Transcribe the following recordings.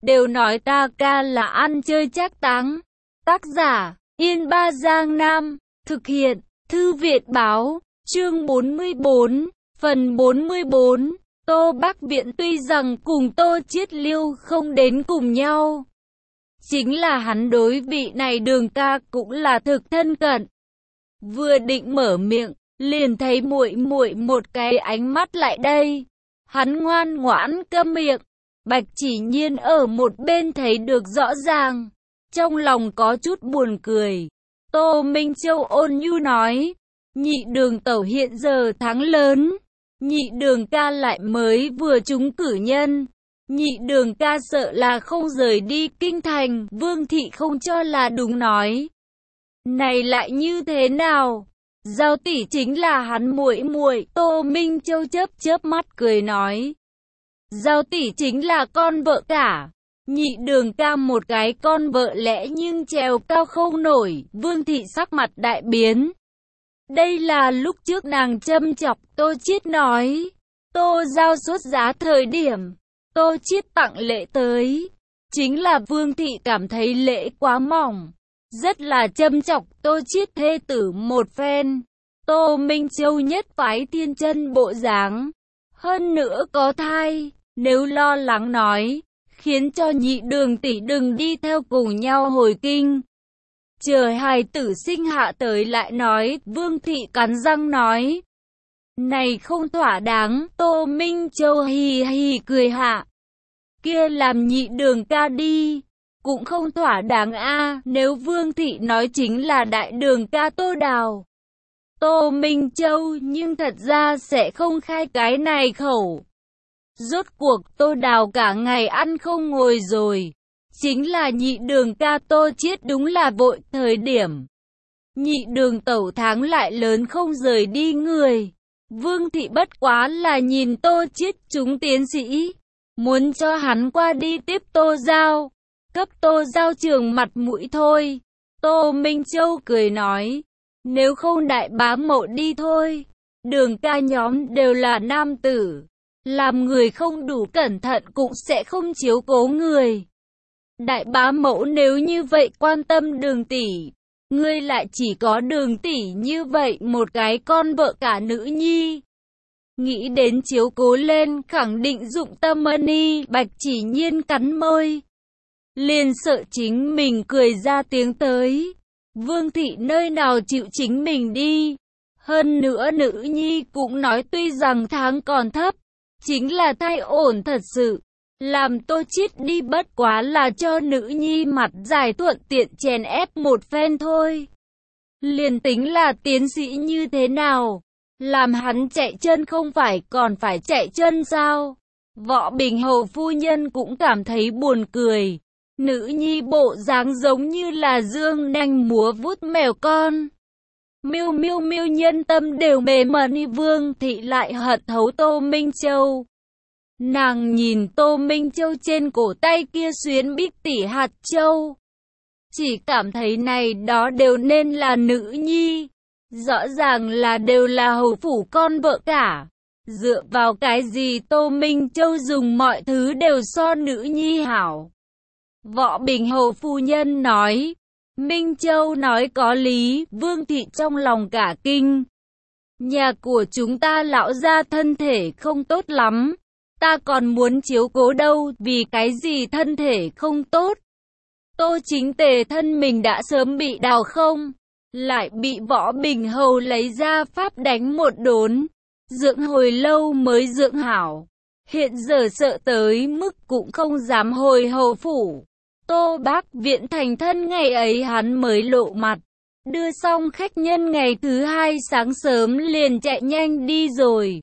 đều nói ta ca là ăn chơi trác táng. Tác giả, Yên Ba Giang Nam, thực hiện, Thư viện báo, chương 44, phần 44. Tô Bắc Viễn tuy rằng cùng Tô Chiết Liêu không đến cùng nhau, chính là hắn đối vị này Đường ca cũng là thực thân cận. Vừa định mở miệng, liền thấy muội muội một cái ánh mắt lại đây. Hắn ngoan ngoãn câm miệng. Bạch Chỉ Nhiên ở một bên thấy được rõ ràng, trong lòng có chút buồn cười. Tô Minh Châu ôn nhu nói, nhị Đường tẩu hiện giờ thắng lớn, nhị Đường ca lại mới vừa trúng cử nhân, nhị Đường ca sợ là không rời đi kinh thành. Vương thị không cho là đúng nói, này lại như thế nào? Giao tỷ chính là hắn muội muội. Tô Minh Châu chớp chớp mắt cười nói, Giao tỷ chính là con vợ cả, nhị Đường ca một cái con vợ lẽ nhưng trèo cao không nổi. Vương thị sắc mặt đại biến. Đây là lúc trước nàng châm chọc Tô Chiết nói, Tô Giao xuất giá thời điểm, Tô Chiết tặng lễ tới, chính là Vương thị cảm thấy lễ quá mỏng, rất là châm chọc Tô Chiết thê tử một phen. Tô Minh Châu nhất phái thiên chân bộ dáng, hơn nữa có thai, nếu lo lắng nói, khiến cho nhị Đường tỷ đừng đi theo cùng nhau hồi kinh, chờ hài tử sinh hạ tới lại nói. Vương thị cắn răng nói, này không thỏa đáng. Tô Minh Châu hì hì cười hạ, kia làm nhị Đường ca đi, cũng không thỏa đáng a. Nếu Vương thị nói chính là đại Đường ca Tô Đào, Tô Minh Châu nhưng thật ra sẽ không khai cái này khẩu. Rốt cuộc Tô Đào cả ngày ăn không ngồi rồi, chính là nhị Đường ca Tô Chiết đúng là vội thời điểm. Nhị Đường tẩu tháng lại lớn không rời đi người. Vương thị bất quá là nhìn Tô Chiết trúng tiến sĩ, muốn cho hắn qua đi tiếp Tô Giao, cấp Tô Giao trường mặt mũi thôi. Tô Minh Châu cười nói, nếu không đại bá mậu đi thôi, Đường ca nhóm đều là nam tử, làm người không đủ cẩn thận cũng sẽ không chiếu cố người. Đại bá mẫu nếu như vậy quan tâm Đường tỷ, ngươi lại chỉ có Đường tỷ như vậy một cái con vợ cả nữ nhi, nghĩ đến chiếu cố lên khẳng định dụng tâm ân y. Bạch Chỉ Nhiên cắn môi, liền sợ chính mình cười ra tiếng tới. Vương thị nơi nào chịu chính mình đi, hơn nữa nữ nhi cũng nói tuy rằng tháng còn thấp, chính là thai ổn thật sự, làm Tô Chiết đi bất quá là cho nữ nhi mặt dài thuận tiện chèn ép một phen thôi. Liền tính là tiến sĩ như thế nào, làm hắn chạy chân không phải còn phải chạy chân sao? Võ Bình Hầu phu nhân cũng cảm thấy buồn cười. Nữ nhi bộ dáng giống như là dương nanh múa vuốt mèo con. Miêu miêu miêu nhân tâm đều mềm mẩn. Vương thị lại hận thấu Tô Minh Châu. Nàng nhìn Tô Minh Châu trên cổ tay kia xuyến bích tỷ hạt châu, chỉ cảm thấy này đó đều nên là nữ nhi, rõ ràng là đều là hầu phủ con vợ cả. Dựa vào cái gì Tô Minh Châu dùng mọi thứ đều so nữ nhi hảo? Võ Bình Hầu phu nhân nói, Minh Châu nói có lý. Vương thị trong lòng cả kinh. Nhà của chúng ta lão gia thân thể không tốt lắm, ta còn muốn chiếu cố đâu, vì cái gì thân thể không tốt? Tô Chính Tề thân mình đã sớm bị đào không, lại bị Võ Bình Hầu lấy ra pháp đánh một đốn, dưỡng hồi lâu mới dưỡng hảo, hiện giờ sợ tới mức cũng không dám hồi hầu phủ. Tô Bắc Viễn thành thân ngày ấy hắn mới lộ mặt, đưa xong khách nhân ngày thứ hai sáng sớm liền chạy nhanh đi rồi.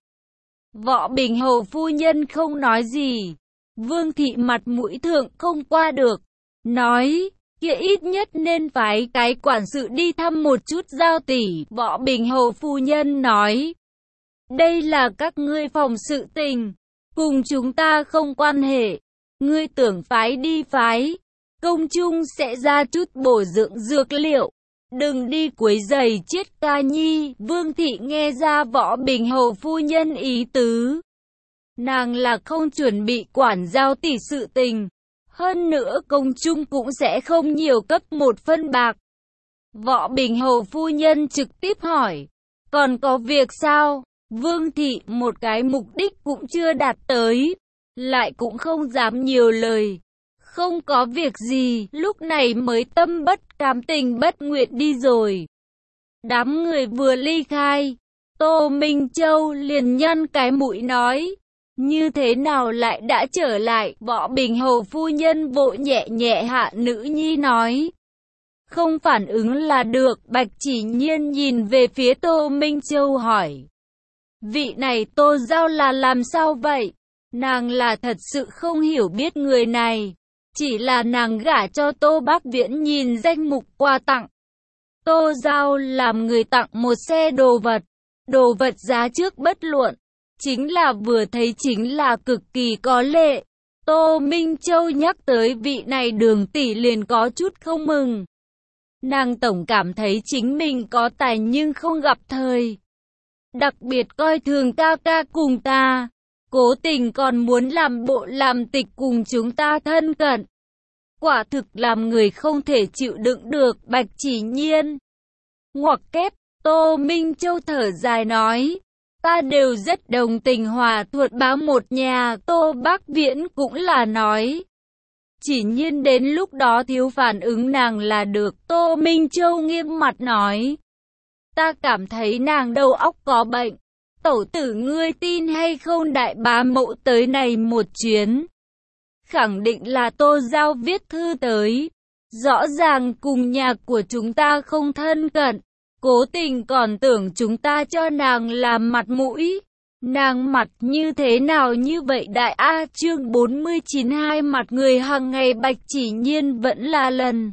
Võ Bình Hầu phu nhân không nói gì, Vương thị mặt mũi thượng không qua được, nói, kia ít nhất nên phái cái quản sự đi thăm một chút Giao tỷ. Võ Bình Hầu phu nhân nói, đây là các ngươi phòng sự tình, cùng chúng ta không quan hệ, ngươi tưởng phái đi phái, công chung sẽ ra chút bổ dưỡng dược liệu, đừng đi quấy rầy chết ca nhi. Vương thị nghe ra Võ Bình Hầu phu nhân ý tứ, nàng là không chuẩn bị quản Giao tỷ sự tình, Hơn nữa công chung cũng sẽ không nhiều cấp một phân bạc. Võ Bình Hầu phu nhân trực tiếp hỏi, còn có việc sao? Vương thị một cái mục đích cũng chưa đạt tới, lại cũng không dám nhiều lời. Không có việc gì, lúc này mới tâm bất cam tình bất nguyện đi rồi. Đám người vừa ly khai, Tô Minh Châu liền nhăn cái mũi nói, như thế nào lại đã trở lại? Võ Bình Hầu phu nhân vội nhẹ nhẹ hạ nữ nhi nói, không phản ứng là được. Bạch Chỉ Nhiên nhìn về phía Tô Minh Châu hỏi, vị này Tô Giao là làm sao vậy? Nàng là thật sự không hiểu biết người này, chỉ là nàng gả cho Tô Bác Viễn nhìn danh mục quà tặng. Tô Giao làm người tặng một xe đồ vật giá trước bất luận, chính là vừa thấy chính là cực kỳ có lệ. Tô Minh Châu nhắc tới vị này Đường tỷ liền có chút không mừng. Nàng tổng cảm thấy chính mình có tài nhưng không gặp thời. Đặc biệt coi thường ca ca cùng ta, cố tình còn muốn làm bộ làm tịch cùng chúng ta thân cận. Quả thực làm người không thể chịu đựng được. Bạch Chỉ Nhiên ngoặc kép. Tô Minh Châu thở dài nói, ta đều rất đồng tình Hòa Thuận bá một nhà. Tô Bác Viễn cũng là nói, Chỉ Nhiên đến lúc đó thiếu phản ứng nàng là được. Tô Minh Châu nghiêm mặt nói, ta cảm thấy nàng đầu óc có bệnh. Tẩu tử ngươi tin hay không, đại bá mẫu tới này một chuyến, khẳng định là Tô Giao viết thư tới, rõ ràng cùng nhà của chúng ta không thân cận, cố tình còn tưởng chúng ta cho nàng làm mặt mũi. Nàng mặt như thế nào như vậy đại A? Chương 49 hai mặt người hàng ngày. Bạch Chỉ Nhiên vẫn là lần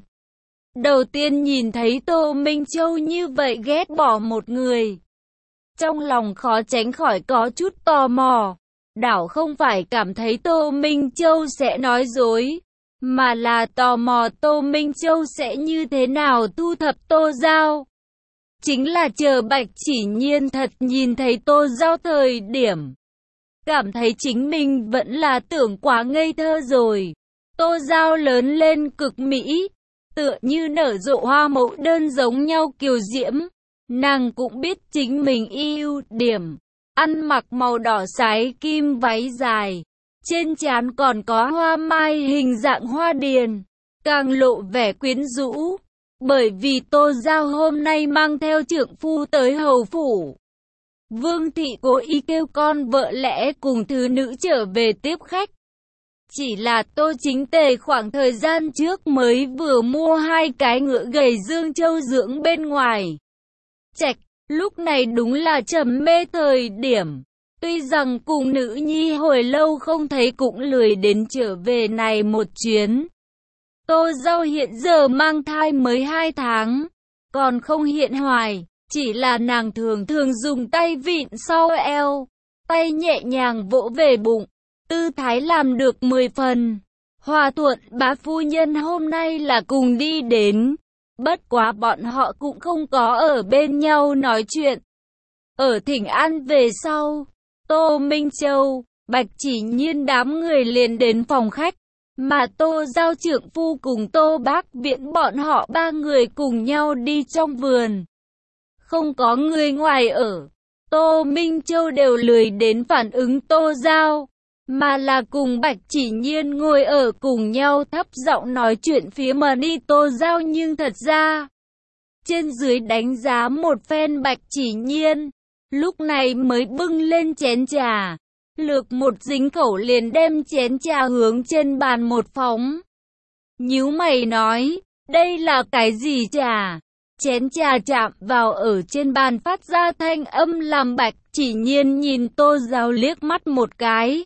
đầu tiên nhìn thấy Tô Minh Châu như vậy ghét bỏ một người. Trong lòng khó tránh khỏi có chút tò mò. Đảo không phải cảm thấy Tô Minh Châu sẽ nói dối, mà là tò mò Tô Minh Châu sẽ như thế nào thu thập Tô Giao. Chính là chờ Bạch Chỉ Nhiên thật nhìn thấy Tô Giao thời điểm, cảm thấy chính mình vẫn là tưởng quá ngây thơ rồi. Tô Giao lớn lên cực mỹ, tựa như nở rộ hoa mẫu đơn giống nhau kiều diễm. Nàng cũng biết chính mình ưu điểm, ăn mặc màu đỏ sái kim váy dài, trên trán còn có hoa mai hình dạng hoa điền, càng lộ vẻ quyến rũ. Bởi vì Tô Giao hôm nay mang theo trượng phu tới hầu phủ, Vương thị cố ý kêu con vợ lẽ cùng thứ nữ trở về tiếp khách. Chỉ là Tô Chính Tề khoảng thời gian trước mới vừa mua 2 cái ngựa gầy Dương Châu dưỡng bên ngoài trạch, lúc này đúng là trầm mê thời điểm. Tuy rằng cùng nữ nhi hồi lâu không thấy cũng lười đến trở về này một chuyến. Tô Giao hiện giờ mang thai mới 2 tháng, còn không hiện hoài, chỉ là nàng thường dùng tay vịn sau eo, tay nhẹ nhàng vỗ về bụng, tư thái làm được 10 phần. Hòa Thuận bá phu nhân hôm nay là cùng đi đến, bất quá bọn họ cũng không có ở bên nhau nói chuyện. Ở thỉnh an về sau, Tô Minh Châu, Bạch Chỉ Nhiên đám người liền đến phòng khách, mà Tô Giao trượng phu cùng Tô Bác Viễn bọn họ 3 người cùng nhau đi trong vườn. Không có người ngoài ở, Tô Minh Châu đều lười đến phản ứng Tô Giao, mà là cùng Bạch Chỉ Nhiên ngồi ở cùng nhau thấp giọng nói chuyện phía mà đi. Tô Giao nhưng thật ra trên dưới đánh giá một phen Bạch Chỉ Nhiên, lúc này mới bưng lên chén trà, lược một dính khẩu liền đem chén trà hướng trên bàn một phóng. Nhíu mày nói, đây là cái gì trà? Chén trà chạm vào ở trên bàn phát ra thanh âm làm Bạch Chỉ Nhiên nhìn Tô Giao liếc mắt một cái.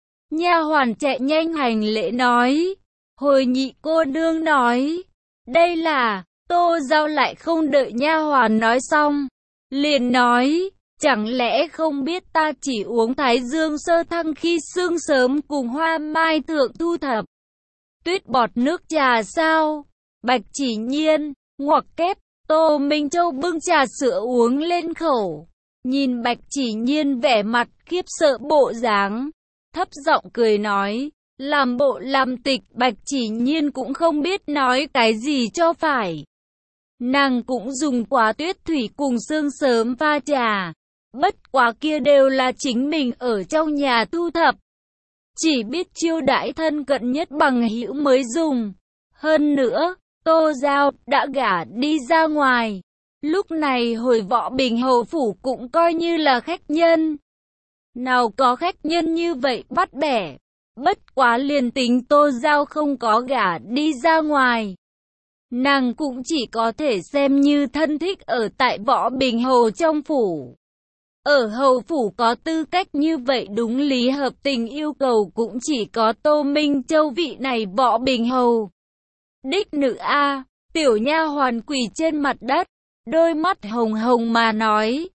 Nha hoàn chạy nhanh hành lễ nói, hồi nhị cô nương nói, đây là. Tô Giao lại không đợi nha hoàn nói xong, liền nói, chẳng lẽ không biết ta chỉ uống Thái Dương sơ thăng khi sương sớm cùng hoa mai thượng thu thập tuyết bọt nước trà sao? Bạch Chỉ Nhiên ngoặc kép. Tô Minh Châu bưng trà sữa uống lên khẩu, nhìn Bạch Chỉ Nhiên vẻ mặt khiếp sợ bộ dáng, thấp giọng cười nói, Làm bộ làm tịch, Bạch Chỉ Nhiên cũng không biết nói cái gì cho phải. Nàng cũng dùng quả tuyết thủy cùng sương sớm pha trà. Bất quá kia đều là chính mình ở trong nhà thu thập. Chỉ biết chiêu đãi thân cận nhất bằng hữu mới dùng. Hơn nữa, Tô Giao đã gả đi ra ngoài. Lúc này hồi Võ Bình Hầu phủ cũng coi như là khách nhân. Nào có khách nhân như vậy bắt bẻ. Bất quá liền tính Tô Giao không có gả đi ra ngoài. Nàng cũng chỉ có thể xem như thân thích ở tại Võ Bình Hầu trong phủ. Ở hầu phủ có tư cách như vậy đúng lý hợp tình yêu cầu cũng chỉ có Tô Minh Châu vị này Võ Bình Hầu. Đích nữ A, tiểu nha hoàn quỳ trên mặt đất, đôi mắt hồng hồng mà nói,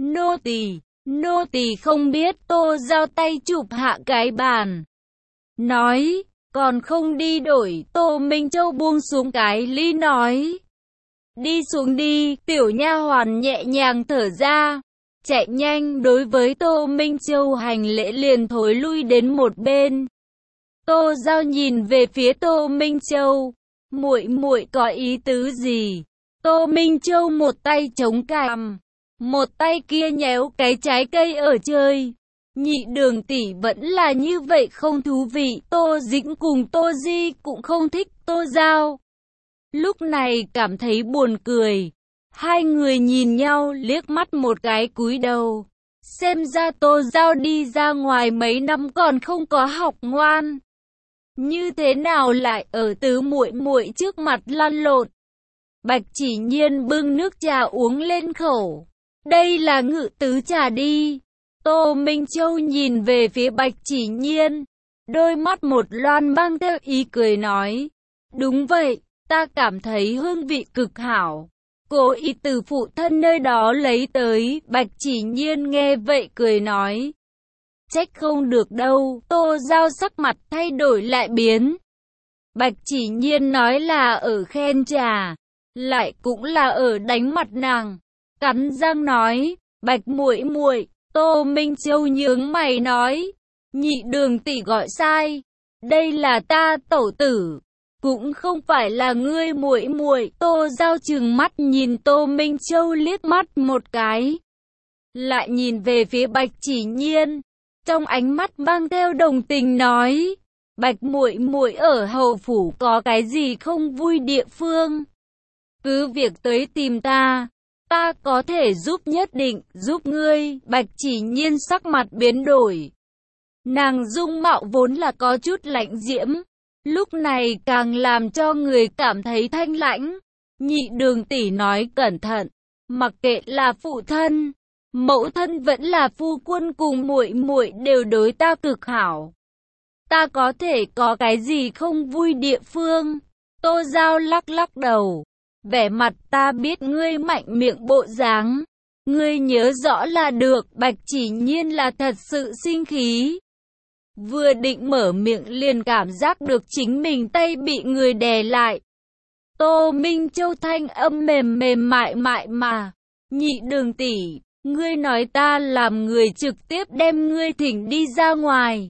nô tỳ không biết. Tô Giao tay chụp hạ cái bàn. Nói, còn không đi đổi. Tô Minh Châu buông xuống cái ly nói, đi xuống đi. Tiểu nha hoàn nhẹ nhàng thở ra, chạy nhanh đối với Tô Minh Châu hành lễ liền thối lui đến một bên. Tô Giao nhìn về phía Tô Minh Châu, muội có ý tứ gì? Tô Minh Châu một tay chống cằm, một tay kia nhéo cái trái cây ở chơi. Nhị Đường tỷ vẫn là như vậy không thú vị. Tô Dĩnh cùng Tô Di cũng không thích Tô Giao. Lúc này cảm thấy buồn cười. Hai người nhìn nhau liếc mắt một cái cúi đầu. Xem ra Tô Giao đi ra ngoài mấy năm còn không có học ngoan. Như thế nào lại ở tứ muội trước mặt lăn lộn. Bạch Chỉ Nhiên bưng nước trà uống lên khẩu. Đây là ngự tứ trà đi. Tô Minh Châu nhìn về phía Bạch Chỉ Nhiên. Đôi mắt một loan mang theo ý cười nói. Đúng vậy, ta cảm thấy hương vị cực hảo. Cố ý từ phụ thân nơi đó lấy tới. Bạch Chỉ Nhiên nghe vậy cười nói. Trách không được đâu. Tô Giao sắc mặt thay đổi lại biến. Bạch Chỉ Nhiên nói là ở khen trà, lại cũng là ở đánh mặt nàng. Cắn răng nói, Bạch muội. Tô Minh Châu nhướng mày nói, Nhị Đường tỷ gọi sai, đây là ta tẩu tử, cũng không phải là ngươi muội. Tô Giao trừng mắt nhìn Tô Minh Châu liếc mắt một cái, lại nhìn về phía Bạch Chỉ Nhiên, trong ánh mắt mang theo đồng tình nói, Bạch muội ở hầu phủ có cái gì không vui địa phương, cứ việc tới tìm ta. Ta có thể giúp, nhất định giúp ngươi. Bạch Chỉ Nhiên sắc mặt biến đổi. Nàng dung mạo vốn là có chút lãnh diễm, lúc này càng làm cho người cảm thấy thanh lãnh. Nhị Đường tỷ nói cẩn thận, mặc kệ là phụ thân, mẫu thân vẫn là phu quân cùng muội đều đối ta cực hảo. Ta có thể có cái gì không vui địa phương? Tô Giao lắc đầu. Vẻ mặt ta biết ngươi mạnh miệng bộ dáng. Ngươi nhớ rõ là được. Bạch Chỉ Nhiên là thật sự sinh khí. Vừa định mở miệng liền cảm giác được chính mình tay bị người đè lại. Tô Minh Châu thanh âm mềm mại mà. Nhị Đường tỷ, ngươi nói ta làm người trực tiếp đem ngươi thỉnh đi ra ngoài.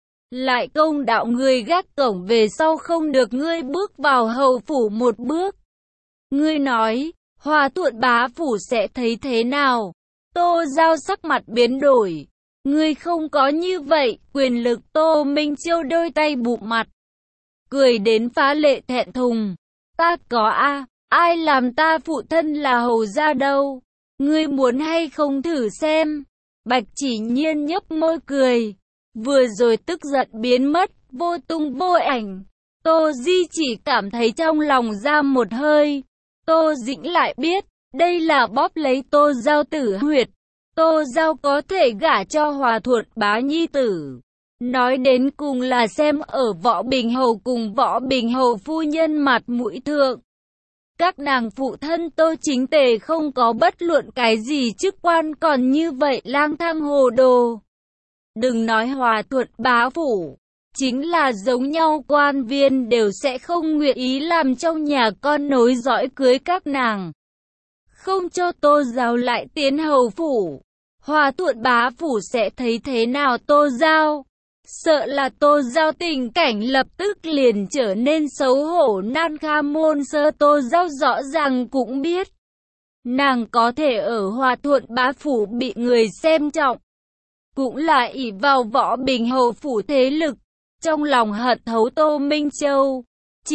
Lại công đạo ngươi gác cổng về sau không được ngươi bước vào hầu phủ một bước. Ngươi nói, Hòa Thuận bá phủ sẽ thấy thế nào? Tô Giao sắc mặt biến đổi. Ngươi không có như vậy, quyền lực. Tô Minh Châu đôi tay bụm mặt, cười đến phá lệ thẹn thùng. Ta có a, ai làm ta phụ thân là hầu gia đâu? Ngươi muốn hay không thử xem? Bạch Chỉ Nhiên nhếch môi cười. Vừa rồi tức giận biến mất, vô tung vô ảnh. Tô Di chỉ cảm thấy trong lòng ra một hơi. Tô Dĩnh lại biết, đây là bóp lấy Tô Giao tử huyệt. Tô Giao có thể gả cho Hòa Thuận bá nhi tử. Nói đến cùng là xem ở Võ Bình Hầu cùng Võ Bình Hầu phu nhân mặt mũi thượng. Các nàng phụ thân Tô Chính Tề không có bất luận cái gì chức quan còn như vậy lang thang hồ đồ. Đừng nói Hòa Thuận bá phủ, chính là giống nhau quan viên đều sẽ không nguyện ý làm trong nhà con nối dõi cưới các nàng. Không cho Tô Giao lại tiến hầu phủ, Hòa Thuận bá phủ sẽ thấy thế nào Tô Giao? Sợ là Tô Giao tình cảnh lập tức liền trở nên xấu hổ. Nan Kha Môn Sơ Tô Giao rõ ràng cũng biết, nàng có thể ở Hòa Thuận Bá Phủ bị người xem trọng, cũng là ỷ vào Võ Bình Hầu Phủ thế lực, trong lòng hận thấu Tô Minh Châu.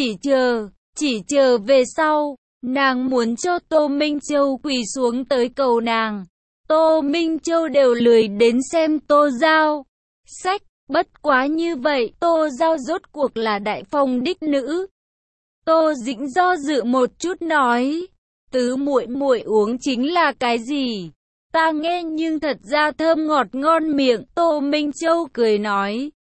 Chỉ chờ về sau, nàng muốn cho Tô Minh Châu quỳ xuống tới cầu nàng. Tô Minh Châu đều lười đến xem Tô Giao. Sách, bất quá như vậy, Tô Giao rốt cuộc là đại phong đích nữ. Tô Dĩnh do dự một chút nói, tứ muội muội uống chính là cái gì? Ta nghe nhưng thật ra thơm ngọt ngon miệng. Tô Minh Châu cười nói,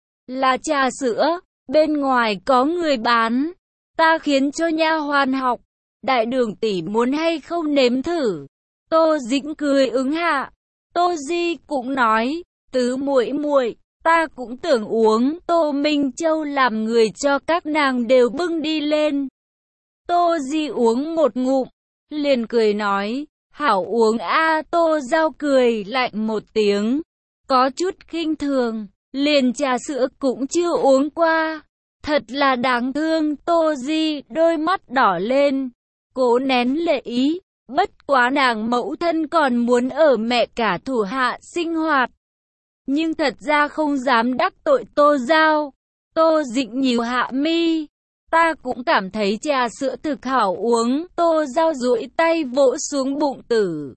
là trà sữa, bên ngoài có người bán, ta khiến cho nha hoàn học. Đại đường tỷ muốn hay không nếm thử? Tô Dĩnh cười ứng hạ. Tô Di cũng nói, tứ muội muội, ta cũng tưởng uống. Tô Minh Châu làm người cho các nàng đều bưng đi lên. Tô Di uống một ngụm, liền cười nói, hảo uống a. Tô Giao cười lạnh một tiếng, có chút khinh thường, liền trà sữa cũng chưa uống qua. Thật là đáng thương. Tô Di đôi mắt đỏ lên, cố nén lệ ý, bất quá nàng mẫu thân còn muốn ở mẹ cả thủ hạ sinh hoạt, nhưng thật ra không dám đắc tội Tô Giao. Tô Dĩnh nhíu hạ mi, ta cũng cảm thấy trà sữa thực hảo uống. Tô Giao duỗi tay vỗ xuống bụng tử,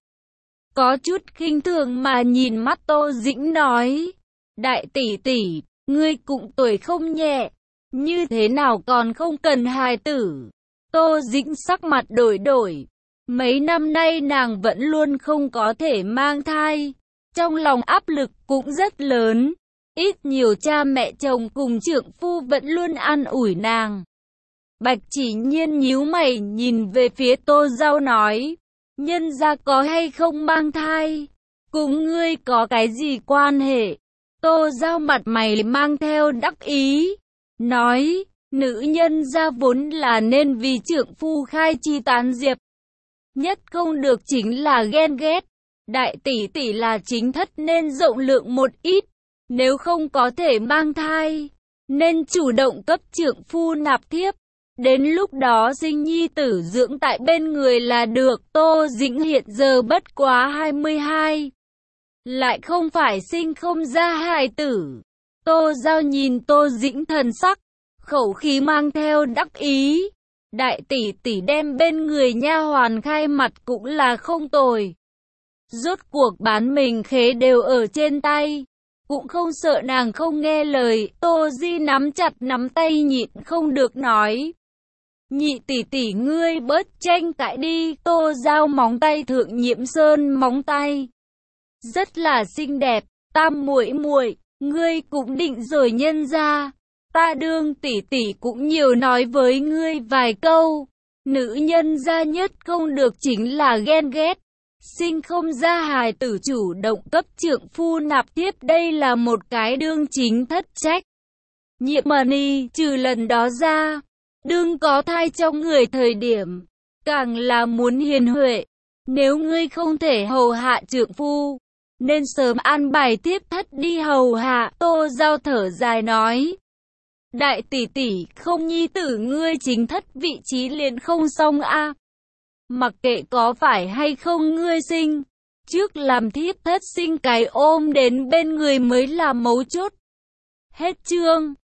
có chút khinh thường mà nhìn mắt Tô Dĩnh nói, đại tỷ tỷ, ngươi cũng tuổi không nhẹ, như thế nào còn không cần hài tử? Tô Dĩnh sắc mặt đổi. Mấy năm nay nàng vẫn luôn không có thể mang thai, trong lòng áp lực cũng rất lớn. Ít nhiều cha mẹ chồng cùng trượng phu vẫn luôn an ủi nàng. Bạch Chỉ Nhiên nhíu mày nhìn về phía Tô Giao nói, nhân gia có hay không mang thai, cùng ngươi có cái gì quan hệ? Tô Giao mặt mày mang theo đắc ý, nói, nữ nhân gia vốn là nên vì trượng phu khai chi tán diệp, nhất không được chính là ghen ghét. Đại tỷ tỷ là chính thất nên rộng lượng một ít, nếu không có thể mang thai, nên chủ động cấp trượng phu nạp thiếp, đến lúc đó sinh nhi tử dưỡng tại bên người là được. Tô Dĩnh hiện giờ bất quá 22, lại không phải sinh không ra hài tử. Tô Giao nhìn Tô Dĩnh thần sắc, khẩu khí mang theo đắc ý, đại tỷ tỷ đem bên người nha hoàn khai mặt cũng là không tồi. Rốt cuộc bán mình khế đều ở trên tay, cũng không sợ nàng không nghe lời. Tô Di nắm chặt nắm tay nhịn không được nói, nhị tỷ tỷ ngươi bớt tranh cãi đi. Tô Giao móng tay thượng nhiễm sơn móng tay, rất là xinh đẹp. Tam muội muội, ngươi cũng định rồi nhân ra, ta đương tỷ tỷ cũng nhiều nói với ngươi vài câu, nữ nhân gia nhất không được chính là ghen ghét, sinh không ra hài tử chủ động cấp trượng phu nạp tiếp, đây là một cái đương chính thất trách nhiệm mà ni. Trừ lần đó ra, đương có thai trong người thời điểm, càng là muốn hiền huệ. Nếu ngươi không thể hầu hạ trượng phu, nên sớm an bài tiếp thất đi hầu hạ. Tô Giao thở dài nói, đại tỷ tỷ, không nhi tử ngươi chính thất vị trí liền không xong a. Mặc kệ có phải hay không ngươi sinh, trước làm thiếp thất sinh cái ôm đến bên người mới là mấu chốt. Hết chương.